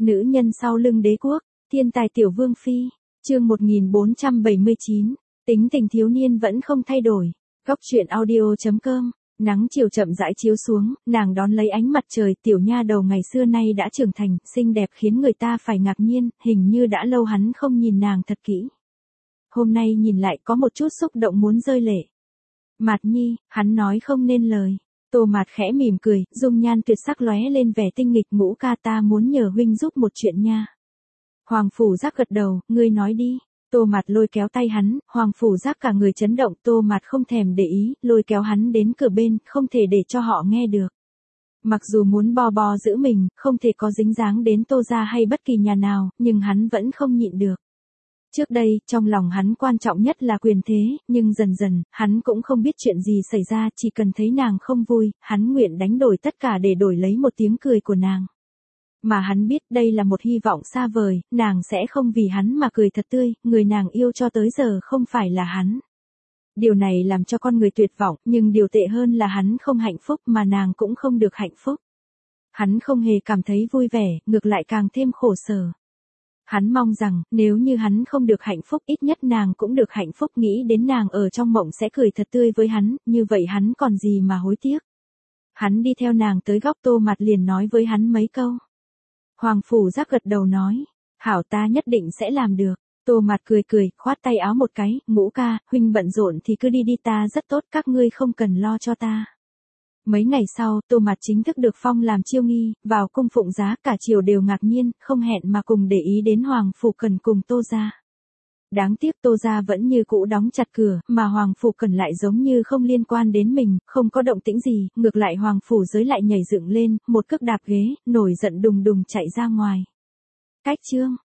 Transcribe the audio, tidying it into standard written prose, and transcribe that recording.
Nữ nhân sau lưng đế quốc, thiên tài tiểu vương phi, chương 1479, tính tình thiếu niên vẫn không thay đổi. Góc truyện audio.com, nắng chiều chậm rãi chiếu xuống, nàng đón lấy ánh mặt trời, tiểu nha đầu ngày xưa nay đã trưởng thành, xinh đẹp khiến người ta phải ngạc nhiên, hình như đã lâu hắn không nhìn nàng thật kỹ. Hôm nay nhìn lại có một chút xúc động muốn rơi lệ. Mạt Nhi, hắn nói không nên lời. Tô Mạt khẽ mỉm cười, dung nhan tuyệt sắc lóe lên vẻ tinh nghịch, Ngũ ca ta muốn nhờ huynh giúp một chuyện nha. Hoàng Phủ Giác gật đầu, ngươi nói đi. Tô Mạt lôi kéo tay hắn, Hoàng Phủ Giác cả người chấn động, Tô Mạt không thèm để ý, lôi kéo hắn đến cửa bên, không thể để cho họ nghe được. Mặc dù muốn bo giữ mình, không thể có dính dáng đến Tô gia hay bất kỳ nhà nào, nhưng hắn vẫn không nhịn được. Trước đây, trong lòng hắn quan trọng nhất là quyền thế, nhưng dần dần, hắn cũng không biết chuyện gì xảy ra, chỉ cần thấy nàng không vui, hắn nguyện đánh đổi tất cả để đổi lấy một tiếng cười của nàng. Mà hắn biết đây là một hy vọng xa vời, nàng sẽ không vì hắn mà cười thật tươi, người nàng yêu cho tới giờ không phải là hắn. Điều này làm cho con người tuyệt vọng, nhưng điều tệ hơn là hắn không hạnh phúc mà nàng cũng không được hạnh phúc. Hắn không hề cảm thấy vui vẻ, ngược lại càng thêm khổ sở. Hắn mong rằng, nếu như hắn không được hạnh phúc, ít nhất nàng cũng được hạnh phúc, nghĩ đến nàng ở trong mộng sẽ cười thật tươi với hắn, như vậy hắn còn gì mà hối tiếc. Hắn đi theo nàng tới góc, Tô Mạt liền nói với hắn mấy câu. Hoàng Phủ Giác gật đầu nói, hảo, ta nhất định sẽ làm được. Tô Mạt cười cười, khoát tay áo một cái, Ngũ ca, huynh bận rộn thì cứ đi đi, ta rất tốt, các ngươi không cần lo cho ta. Mấy ngày sau, Tô Mạt chính thức được phong làm chiêu nghi, vào cung phụng giá, cả triều đều ngạc nhiên, không hẹn mà cùng để ý đến Hoàng Phủ Cần cùng Tô gia. Đáng tiếc Tô gia vẫn như cũ đóng chặt cửa, mà Hoàng Phủ Cần lại giống như không liên quan đến mình, không có động tĩnh gì, ngược lại Hoàng Phủ Giới lại nhảy dựng lên, một cước đạp ghế, nổi giận đùng đùng chạy ra ngoài. Cách chương